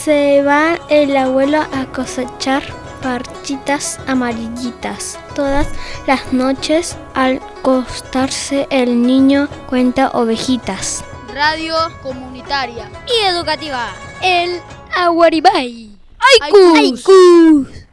Se va el abuelo a cosechar parchitas amarillitas. Todas las noches al acostarse el niño cuenta ovejitas. Radio comunitaria y educativa. El Aguaribay. ¡Aikus! ¡Aikus!